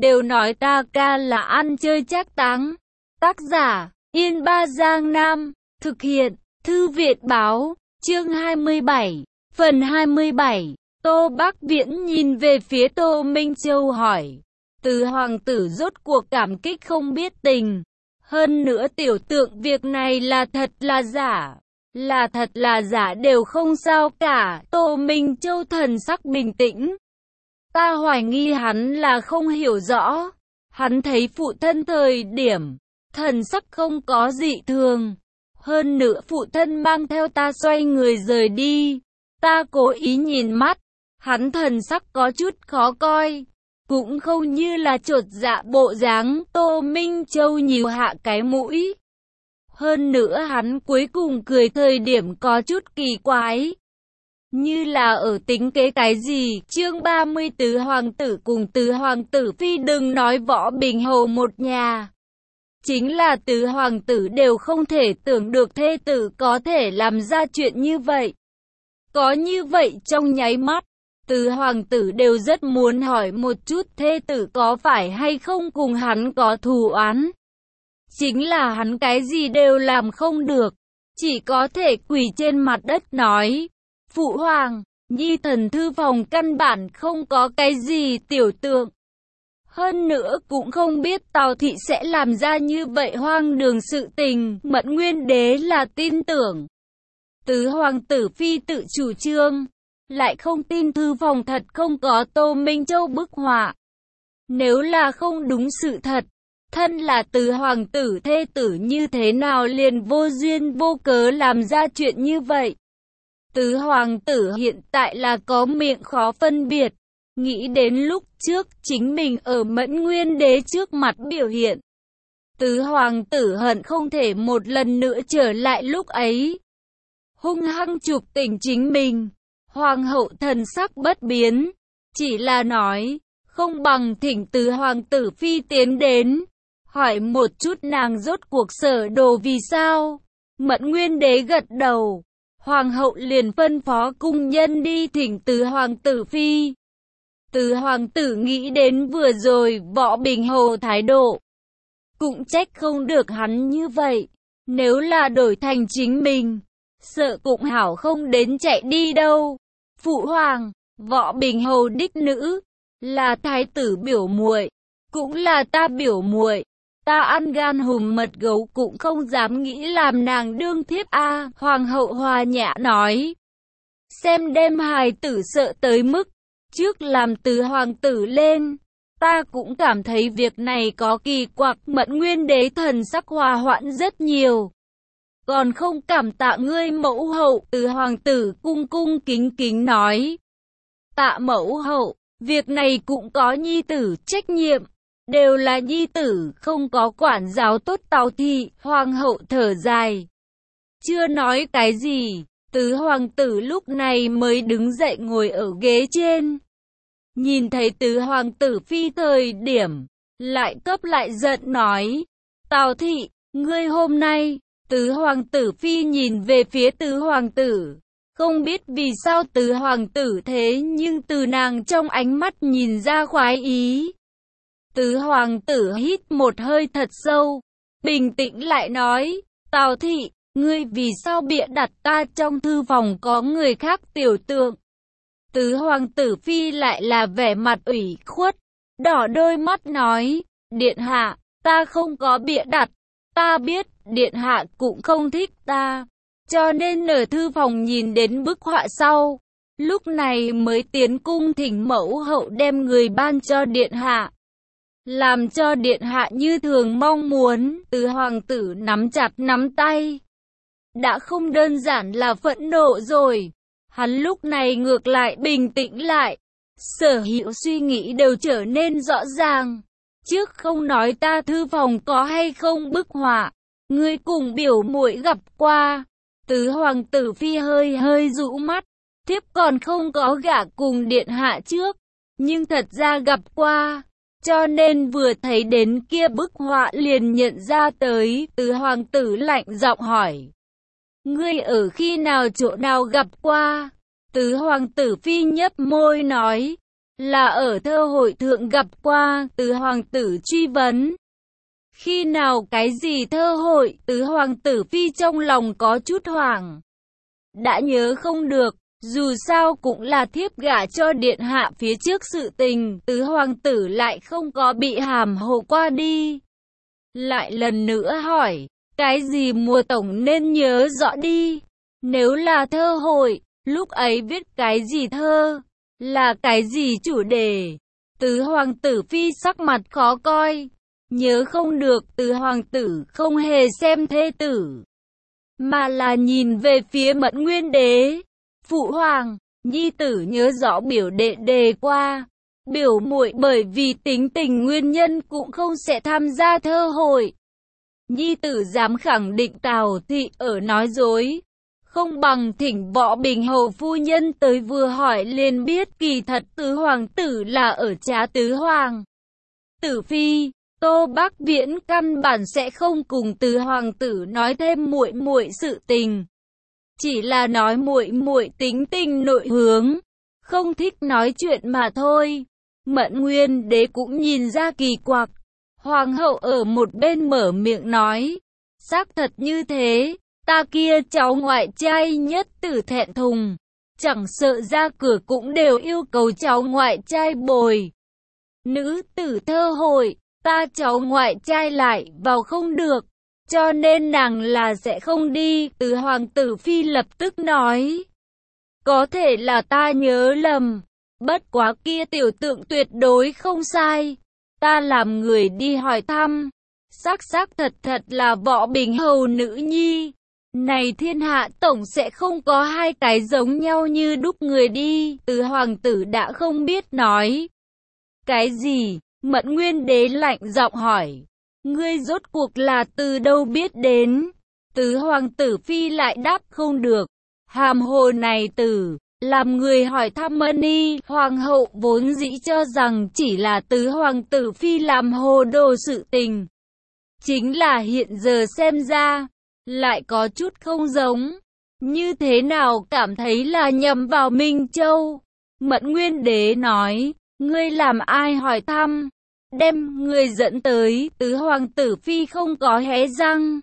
đều nói ta ca là ăn chơi trác táng. Tác giả, Yên Ba Giang Nam, thực hiện, Thư viện Báo, chương 27, phần 27. Tô Bác Viễn nhìn về phía Tô Minh Châu hỏi, Tứ hoàng tử rốt cuộc cảm kích không biết tình. Hơn nữa tiểu tượng việc này là thật là giả. Là thật là giả đều không sao cả. Tô Minh Châu thần sắc bình tĩnh. Ta hoài nghi hắn là không hiểu rõ. Hắn thấy phụ thân thời điểm, thần sắc không có dị thường. Hơn nữa phụ thân mang theo ta xoay người rời đi. Ta cố ý nhìn mắt. Hắn thần sắc có chút khó coi. Cũng không như là chột dạ bộ dáng. Tô Minh Châu nhíu hạ cái mũi. Hơn nữa hắn cuối cùng cười thời điểm có chút kỳ quái. Như là ở tính kế cái gì. Chương 30 Tứ hoàng tử cùng Tứ hoàng tử phi, đừng nói Võ Bình Hầu một nhà. Chính là Tứ hoàng tử đều không thể tưởng được thê tử có thể làm ra chuyện như vậy. Có như vậy trong nháy mắt, Tứ hoàng tử đều rất muốn hỏi một chút thê tử có phải hay không cùng hắn có thù oán. Chính là hắn cái gì đều làm không được, chỉ có thể quỳ trên mặt đất nói, Phụ hoàng, nhi thần thư phòng căn bản không có cái gì tiểu tượng. Hơn nữa cũng không biết Tào thị sẽ làm ra như vậy hoang đường sự tình. Mẫn Nguyên đế là tin tưởng Tứ hoàng tử phi tự chủ trương, lại không tin thư phòng thật không có Tô Minh Châu bức họa. Nếu là không đúng sự thật, thân là Tứ hoàng tử thê tử như thế nào liền vô duyên vô cớ làm ra chuyện như vậy. Tứ hoàng tử hiện tại là có miệng khó phân biệt. Nghĩ đến lúc trước chính mình ở Mẫn Nguyên đế trước mặt biểu hiện, Tứ hoàng tử hận không thể một lần nữa trở lại lúc ấy. Hung hăng chụp tỉnh chính mình. Hoàng hậu thần sắc bất biến, chỉ là nói, không bằng thỉnh Tứ hoàng tử phi tiến đến, hỏi một chút nàng rốt cuộc sở đồ vì sao. Mẫn Nguyên đế gật đầu, hoàng hậu liền phân phó cung nhân đi thỉnh Tứ hoàng tử phi. Tứ hoàng tử nghĩ đến vừa rồi Võ Bình Hầu thái độ, cũng trách không được hắn như vậy. Nếu là đổi thành chính mình, sợ cũng hảo không đến chạy đi đâu. Phụ hoàng, Võ Bình Hầu đích nữ, là thái tử biểu muội, cũng là ta biểu muội. Ta ăn gan hùm mật gấu cũng không dám nghĩ làm nàng đương thiếp a. Hoàng hậu hòa nhã nói, xem đem hài tử sợ tới mức trước làm Tứ hoàng tử lên. Ta cũng cảm thấy việc này có kỳ quặc. Mẫn Nguyên đế thần sắc hòa hoãn rất nhiều. Còn không cảm tạ ngươi mẫu hậu. Tứ hoàng tử cung cung kính kính nói, tạ mẫu hậu, việc này cũng có nhi tử trách nhiệm. Đều là nhi tử không có quản giáo tốt Tào thị. Hoàng hậu thở dài, chưa nói cái gì. Tứ hoàng tử lúc này mới đứng dậy ngồi ở ghế trên. Nhìn thấy Tứ hoàng tử phi thời điểm, lại cấp lại giận nói, Tào thị, ngươi hôm nay. Tứ hoàng tử phi nhìn về phía Tứ hoàng tử, không biết vì sao Tứ hoàng tử thế nhưng từ nàng trong ánh mắt nhìn ra khoái ý. Tứ hoàng tử hít một hơi thật sâu, bình tĩnh lại nói, Tào thị, ngươi vì sao bịa đặt ta trong thư phòng có người khác tiểu tượng. Tứ hoàng tử phi lại là vẻ mặt ủy khuất, đỏ đôi mắt nói, điện hạ, ta không có bịa đặt. Ta biết, điện hạ cũng không thích ta, cho nên ở thư phòng nhìn đến bức họa sau, lúc này mới tiến cung thỉnh mẫu hậu đem người ban cho điện hạ, làm cho điện hạ như thường mong muốn. Tứ hoàng tử nắm chặt nắm tay, đã không đơn giản là phẫn nộ rồi, hắn lúc này ngược lại bình tĩnh lại, sở hữu suy nghĩ đều trở nên rõ ràng. Trước không nói ta thư phòng có hay không bức họa, ngươi cùng biểu muội gặp qua. Tứ hoàng tử phi hơi hơi rũ mắt, thiếp còn không có gả cùng điện hạ trước, nhưng thật ra gặp qua, cho nên vừa thấy đến kia bức họa liền nhận ra tới. Tứ hoàng tử lạnh giọng hỏi, ngươi ở khi nào chỗ nào gặp qua? Tứ hoàng tử phi nhấp môi nói, là ở thơ hội thượng gặp qua, tứ hoàng tử truy vấn. Khi nào cái gì thơ hội, tứ hoàng tử phi trong lòng có chút hoảng. Đã nhớ không được, dù sao cũng là thiếp gả cho điện hạ phía trước sự tình, tứ hoàng tử lại không có bị hàm hồ qua đi. Lại lần nữa hỏi, cái gì mùa tổng nên nhớ rõ đi. Nếu là thơ hội, lúc ấy viết cái gì thơ, là cái gì chủ đề. Tứ hoàng tử phi sắc mặt khó coi. Nhớ không được, tứ hoàng tử không hề xem thê tử, mà là nhìn về phía Mẫn Nguyên Đế. Phụ hoàng, nhi tử nhớ rõ biểu đệ đề qua. Biểu muội bởi vì tính tình nguyên nhân cũng không sẽ tham gia thơ hội. Nhi tử dám khẳng định Tào thị ở nói dối. Không bằng thỉnh Võ Bình hầu phu nhân tới vừa hỏi liền biết kỳ thật tứ hoàng tử là ở trá tứ hoàng tử phi. Tô Bắc Viễn căn bản sẽ không cùng tứ hoàng tử nói thêm muội muội sự tình. Chỉ là nói muội muội tính tình nội hướng, không thích nói chuyện mà thôi. Mẫn Nguyên Đế cũng nhìn ra kỳ quặc. Hoàng hậu ở một bên mở miệng nói, xác thật như thế, ta kia cháu ngoại trai nhất tử thẹn thùng, chẳng sợ ra cửa cũng đều yêu cầu cháu ngoại trai bồi. Nữ tử thơ hội, ta cháu ngoại trai lại vào không được, cho nên nàng là sẽ không đi. Tứ hoàng tử phi lập tức nói, có thể là ta nhớ lầm, bất quá kia tiểu tượng tuyệt đối không sai. Ta làm người đi hỏi thăm, xác thật là Võ Bình hầu nữ nhi. Này thiên hạ tổng sẽ không có hai cái giống nhau như đúc người đi. Tứ hoàng tử đã không biết nói cái gì. Mẫn Nguyên Đế lạnh giọng hỏi, ngươi rốt cuộc là từ đâu biết đến? Tứ hoàng tử phi lại đáp không được. Hàm hồ này từ làm người hỏi thăm Mani. Hoàng hậu vốn dĩ cho rằng chỉ là tứ hoàng tử phi làm hồ đồ sự tình. Chính là hiện giờ xem ra, lại có chút không giống. Như thế nào cảm thấy là nhầm vào Minh Châu? Mẫn Nguyên Đế nói, ngươi làm ai hỏi thăm? Đem ngươi dẫn tới. Tứ hoàng tử phi không có hé răng.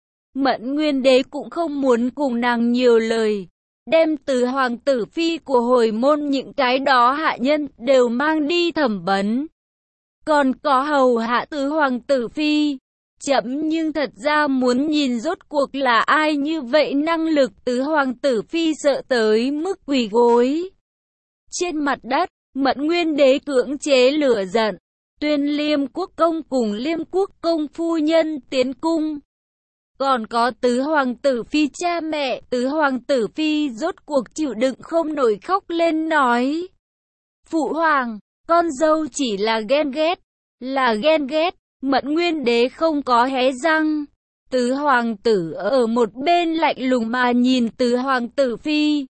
Mẫn Nguyên Đế cũng không muốn cùng nàng nhiều lời. Đem tứ hoàng tử phi của hồi môn những cái đó hạ nhân đều mang đi thẩm vấn. Còn có hầu hạ tứ hoàng tử phi. Chậm nhưng thật ra muốn nhìn rốt cuộc là ai như vậy năng lực. Tứ hoàng tử phi sợ tới mức quỳ gối trên mặt đất. Mẫn Nguyên Đế cưỡng chế lửa giận, tuyên Liêm quốc công cùng Liêm quốc công phu nhân tiến cung. Còn có tứ hoàng tử phi cha mẹ. Tứ hoàng tử phi rốt cuộc chịu đựng không nổi khóc lên nói, phụ hoàng, con dâu chỉ là ghen ghét, là ghen ghét. Mẫn Nguyên Đế không có hé răng. Tứ hoàng tử ở một bên lạnh lùng mà nhìn tứ hoàng tử phi.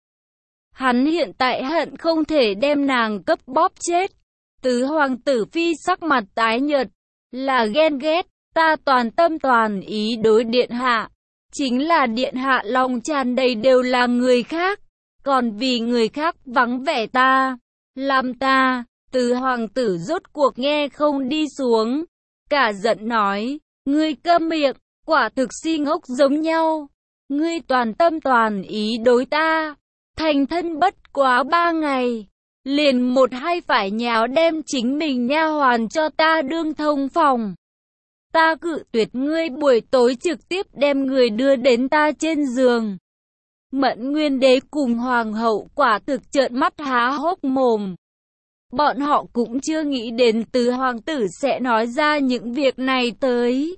Hắn hiện tại hận không thể đem nàng cấp bóp chết. Tứ hoàng tử phi sắc mặt tái nhợt, là ghen ghét. Ta toàn tâm toàn ý đối điện hạ, chính là điện hạ lòng tràn đầy đều là người khác, còn vì người khác vắng vẻ ta, làm ta. Tứ hoàng tử rốt cuộc nghe không đi xuống, cả giận nói, ngươi câm miệng, quả thực si ngốc giống nhau. Ngươi toàn tâm toàn ý đối ta, thành thân bất quá 3 ngày, liền một hai phải nháo đem chính mình nha hoàn cho ta đương thông phòng. Ta cự tuyệt ngươi, buổi tối trực tiếp đem người đưa đến ta trên giường. Mẫn Nguyên Đế cùng hoàng hậu quả thực trợn mắt há hốc mồm. Bọn họ cũng chưa nghĩ đến tứ hoàng tử sẽ nói ra những việc này tới.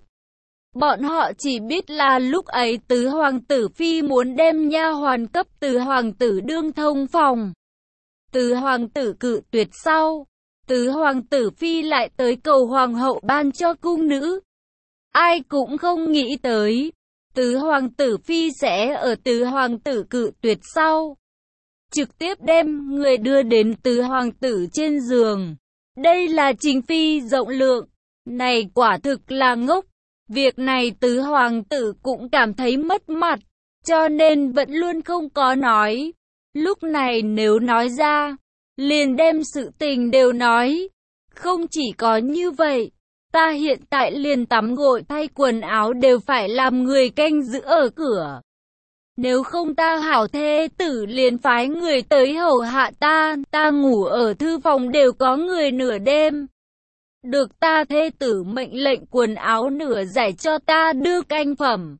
Bọn họ chỉ biết là lúc ấy tứ hoàng tử phi muốn đem nha hoàn cấp tứ hoàng tử đương thông phòng. Tứ hoàng tử cự tuyệt sau, tứ hoàng tử phi lại tới cầu hoàng hậu ban cho cung nữ. Ai cũng không nghĩ tới, tứ hoàng tử phi sẽ ở tứ hoàng tử cự tuyệt sau, trực tiếp đem người đưa đến tứ hoàng tử trên giường. Đây là chính phi rộng lượng, này quả thực là ngốc. Việc này tứ hoàng tử cũng cảm thấy mất mặt, cho nên vẫn luôn không có nói. Lúc này nếu nói ra, liền đem sự tình đều nói. Không chỉ có như vậy, ta hiện tại liền tắm gội thay quần áo đều phải làm người canh giữ ở cửa. Nếu không ta hảo thê tử liền phái người tới hầu hạ ta ngủ ở thư phòng đều có người nửa đêm. Được ta thê tử mệnh lệnh quần áo nửa giải cho ta đưa canh phẩm.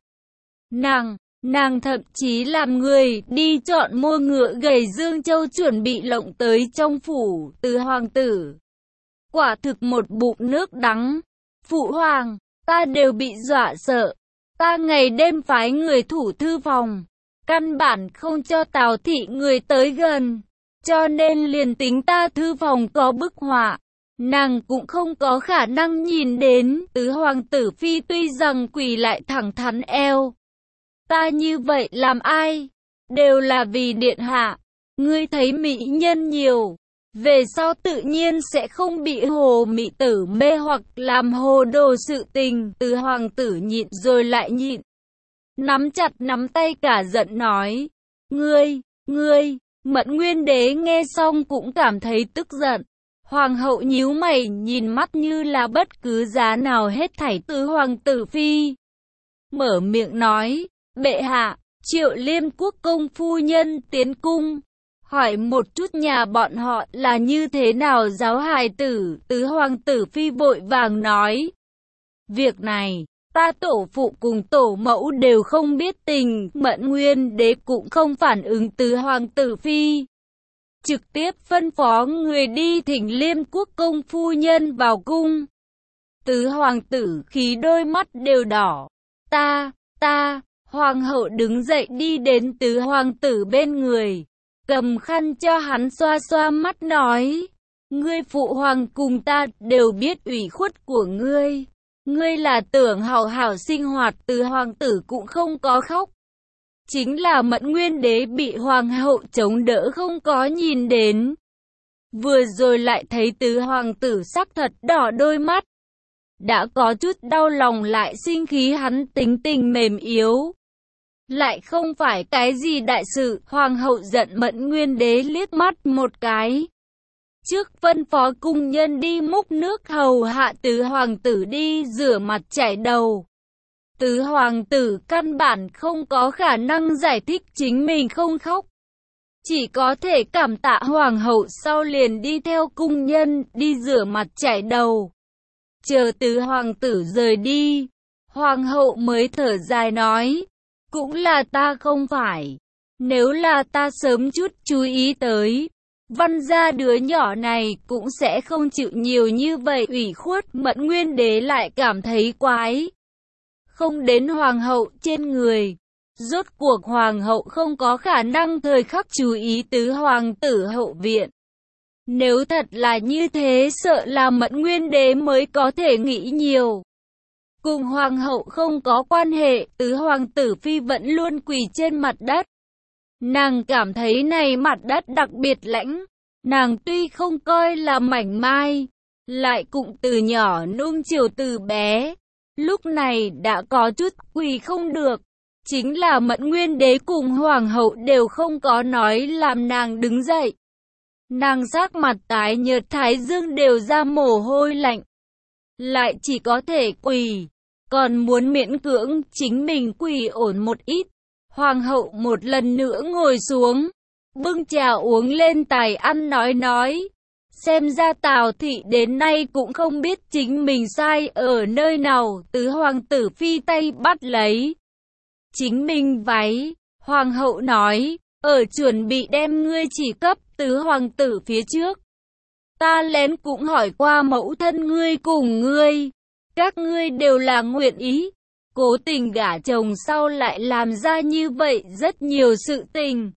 Nàng thậm chí làm người đi chọn mua ngựa gầy Dương Châu chuẩn bị lộng tới trong phủ Tứ hoàng tử. Quả thực một bụng nước đắng. Phụ hoàng, ta đều bị dọa sợ. Ta ngày đêm phái người thủ thư phòng, căn bản không cho Tào thị người tới gần. Cho nên liền tính ta thư phòng có bức họa, nàng cũng không có khả năng nhìn đến. Tứ hoàng tử phi tuy rằng quỳ lại thẳng thắn eo. Ta như vậy làm ai? Đều là vì điện hạ. Ngươi thấy mỹ nhân nhiều, về sau tự nhiên sẽ không bị hồ mị tử mê hoặc làm hồ đồ sự tình. Tứ hoàng tử nhịn rồi lại nhịn, nắm chặt nắm tay cả giận nói. Ngươi, Mẫn Nguyên Đế nghe xong cũng cảm thấy tức giận. Hoàng hậu nhíu mày nhìn mắt như là bất cứ giá nào hết thảy Tứ hoàng tử phi. Mở miệng nói, bệ hạ, Triệu Liêm quốc công phu nhân tiến cung, hỏi một chút nhà bọn họ là như thế nào giáo hài tử. Tứ hoàng tử phi vội vàng nói, việc này, ta tổ phụ cùng tổ mẫu đều không biết tình. Mẫn Nguyên Đế cũng không phản ứng Tứ hoàng tử phi, trực tiếp phân phó người đi thỉnh Liêm quốc công phu nhân vào cung. Tứ hoàng tử khí đôi mắt đều đỏ. Ta, hoàng hậu đứng dậy đi đến Tứ hoàng tử bên người, cầm khăn cho hắn xoa xoa mắt nói, ngươi phụ hoàng cùng ta đều biết ủy khuất của ngươi. Ngươi là tưởng hảo hảo sinh hoạt. Tứ hoàng tử cũng không có khóc. Chính là Mẫn Nguyên Đế bị hoàng hậu chống đỡ không có nhìn đến. Vừa rồi lại thấy Tứ hoàng tử sắc thật đỏ đôi mắt. Đã có chút đau lòng lại sinh khí, hắn tính tình mềm yếu, lại không phải cái gì đại sự. Hoàng hậu giận Mẫn Nguyên Đế liếc mắt một cái, trước phân phó cung nhân đi múc nước hầu hạ Tứ hoàng tử đi rửa mặt chải đầu. Tứ hoàng tử căn bản không có khả năng giải thích chính mình không khóc, chỉ có thể cảm tạ hoàng hậu, sau liền đi theo cung nhân đi rửa mặt chải đầu. Chờ Tứ hoàng tử rời đi, hoàng hậu mới thở dài nói, cũng là ta không phải. Nếu là ta sớm chút chú ý tới, Văn gia đứa nhỏ này cũng sẽ không chịu nhiều như vậy ủy khuất. Mẫn Nguyên Đế lại cảm thấy quái không đến hoàng hậu trên người. Rốt cuộc hoàng hậu không có khả năng thời khắc chú ý Tứ hoàng tử hậu viện. Nếu thật là như thế, sợ là Mẫn Nguyên Đế mới có thể nghĩ nhiều. Cùng hoàng hậu không có quan hệ. Tứ hoàng tử phi vẫn luôn quỳ trên mặt đất. Nàng cảm thấy này mặt đất đặc biệt lãnh. Nàng tuy không coi là mảnh mai, lại cũng từ nhỏ nuông chiều từ bé, lúc này đã có chút quỳ không được. Chính là Mẫn Nguyên Đế cùng hoàng hậu đều không có nói làm nàng đứng dậy. Nàng sắc mặt tái nhợt, thái dương đều ra mồ hôi lạnh, lại chỉ có thể quỳ, còn muốn miễn cưỡng chính mình quỳ ổn một ít. Hoàng hậu một lần nữa ngồi xuống, bưng trà uống lên tài ăn nói, xem ra Tào thị đến nay cũng không biết chính mình sai ở nơi nào. Tứ hoàng tử phi tay bắt lấy chính mình váy, hoàng hậu nói, ở chuẩn bị đem ngươi chỉ cấp Tứ hoàng tử phía trước, ta lén cũng hỏi qua mẫu thân ngươi cùng ngươi, các ngươi đều là nguyện ý. Cố tình gả chồng sau lại làm ra như vậy rất nhiều sự tình.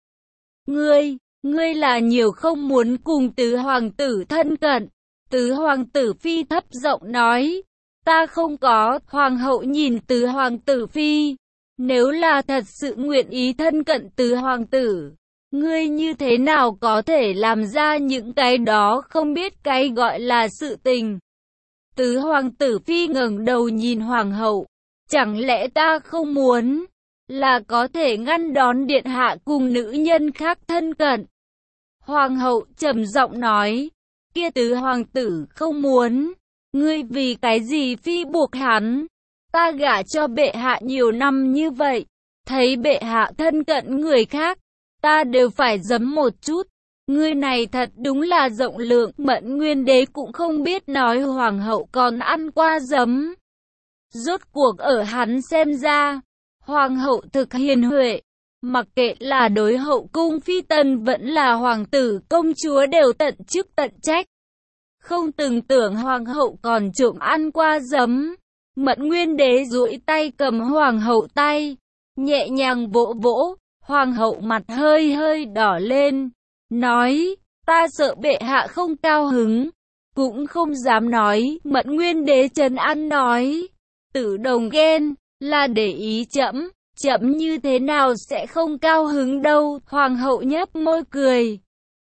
Ngươi là nhiều không muốn cùng Tứ hoàng tử thân cận. Tứ hoàng tử phi thấp giọng nói, ta không có. Hoàng hậu nhìn Tứ hoàng tử phi, nếu là thật sự nguyện ý thân cận Tứ hoàng tử, ngươi như thế nào có thể làm ra những cái đó không biết cái gọi là sự tình. Tứ hoàng tử phi ngẩng đầu nhìn hoàng hậu, chẳng lẽ ta không muốn là có thể ngăn đón điện hạ cùng nữ nhân khác thân cận? Hoàng hậu trầm giọng nói, kia tứ hoàng tử không muốn, ngươi vì cái gì phi buộc hắn? Ta gả cho bệ hạ nhiều năm như vậy, thấy bệ hạ thân cận người khác, ta đều phải giấm một chút. Ngươi này thật đúng là rộng lượng. Mẫn Nguyên Đế cũng không biết nói hoàng hậu còn ăn qua giấm. Rốt cuộc ở hắn xem ra, hoàng hậu thực hiền huệ, mặc kệ là đối hậu cung phi tần vẫn là hoàng tử công chúa đều tận chức tận trách. Không từng tưởng hoàng hậu còn trộm ăn qua giấm. Mẫn Nguyên Đế duỗi tay cầm hoàng hậu tay, nhẹ nhàng vỗ vỗ, hoàng hậu mặt hơi hơi đỏ lên, nói, ta sợ bệ hạ không cao hứng, cũng không dám nói. Mẫn Nguyên Đế trấn an nói, Tử Đồng ghen, là để ý chẫm, chẫm như thế nào sẽ không cao hứng đâu. Hoàng hậu nhếch môi cười,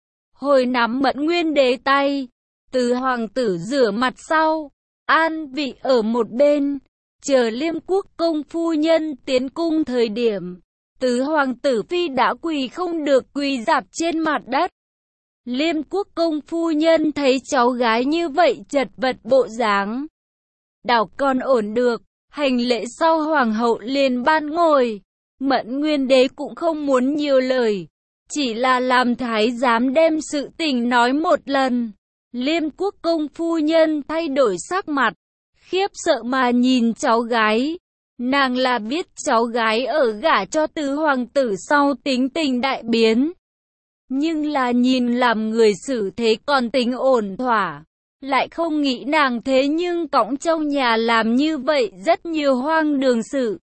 hồi nắm Mẫn Nguyên Đế tay, tứ hoàng tử rửa mặt sau, an vị ở một bên, chờ Liêm Quốc công phu nhân tiến cung thời điểm, tứ hoàng tử phi đã quỳ không được quỳ rạp trên mặt đất. Liêm Quốc công phu nhân thấy cháu gái như vậy chật vật bộ dáng, đảo còn ổn được, hành lễ sau hoàng hậu liền ban ngồi. Mẫn Nguyên Đế cũng không muốn nhiều lời, chỉ là làm thái giám đem sự tình nói một lần. Liêm Quốc công phu nhân thay đổi sắc mặt, khiếp sợ mà nhìn cháu gái. Nàng là biết cháu gái ở gả cho tứ hoàng tử sau tính tình đại biến, nhưng là nhìn làm người xử thế còn tính ổn thỏa, lại không nghĩ nàng thế nhưng cõng trong nhà làm như vậy rất nhiều hoang đường sự.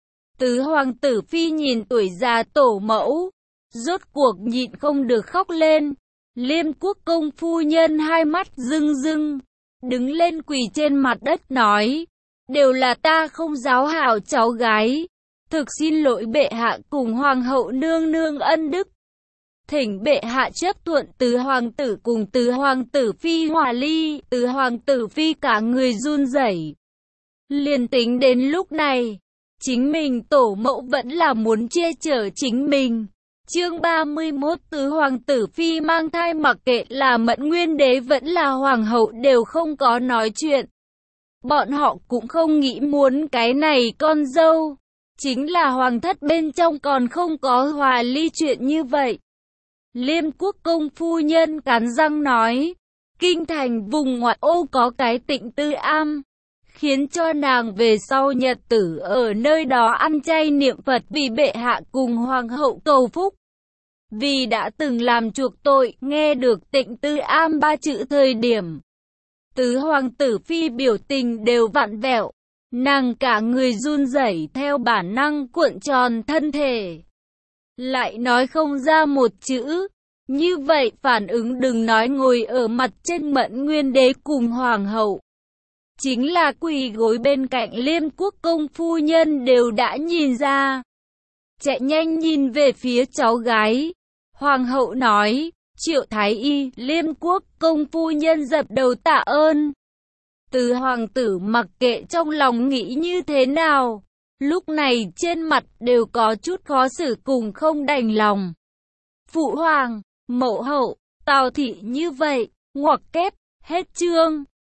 Tứ hoàng tử phi nhìn tuổi già tổ mẫu, rốt cuộc nhịn không được khóc lên. Liêm Quốc công phu nhân hai mắt rưng rưng, đứng lên quỳ trên mặt đất nói, đều là ta không giáo hảo cháu gái, thực xin lỗi bệ hạ cùng hoàng hậu nương nương ân đức. Thỉnh bệ hạ chấp thuận tứ hoàng tử cùng tứ hoàng tử phi hòa ly. Tứ hoàng tử phi cả người run rẩy, liền tính đến lúc này, chính mình tổ mẫu vẫn là muốn che chở chính mình. Chương 31 tứ hoàng tử phi mang thai, mặc kệ là Mẫn Nguyên Đế vẫn là hoàng hậu đều không có nói chuyện. Bọn họ cũng không nghĩ muốn cái này con dâu, chính là hoàng thất bên trong còn không có hòa ly chuyện như vậy. Liêm Quốc công phu nhân cắn răng nói, kinh thành vùng ngoại ô có cái Tịnh Tư Am, khiến cho nàng về sau nhật tử ở nơi đó ăn chay niệm Phật vì bệ hạ cùng hoàng hậu cầu phúc. Vì đã từng làm chuộc tội, nghe được Tịnh Tư Am ba chữ thời điểm, tứ hoàng tử phi biểu tình đều vặn vẹo, nàng cả người run rẩy theo bản năng cuộn tròn thân thể, lại nói không ra một chữ. Như vậy phản ứng đừng nói ngồi ở mặt trên Mẫn Nguyên Đế cùng hoàng hậu, chính là quỳ gối bên cạnh Liêm Quốc công phu nhân đều đã nhìn ra. Chạy nhanh nhìn về phía cháu gái, hoàng hậu nói, Triệu thái y. Liêm Quốc công phu nhân dập đầu tạ ơn. Tứ hoàng tử mặc kệ trong lòng nghĩ như thế nào, lúc này trên mặt đều có chút khó xử cùng không đành lòng. Phụ hoàng, mẫu hậu, Tào thị như vậy, ngoặc kép, hết chương.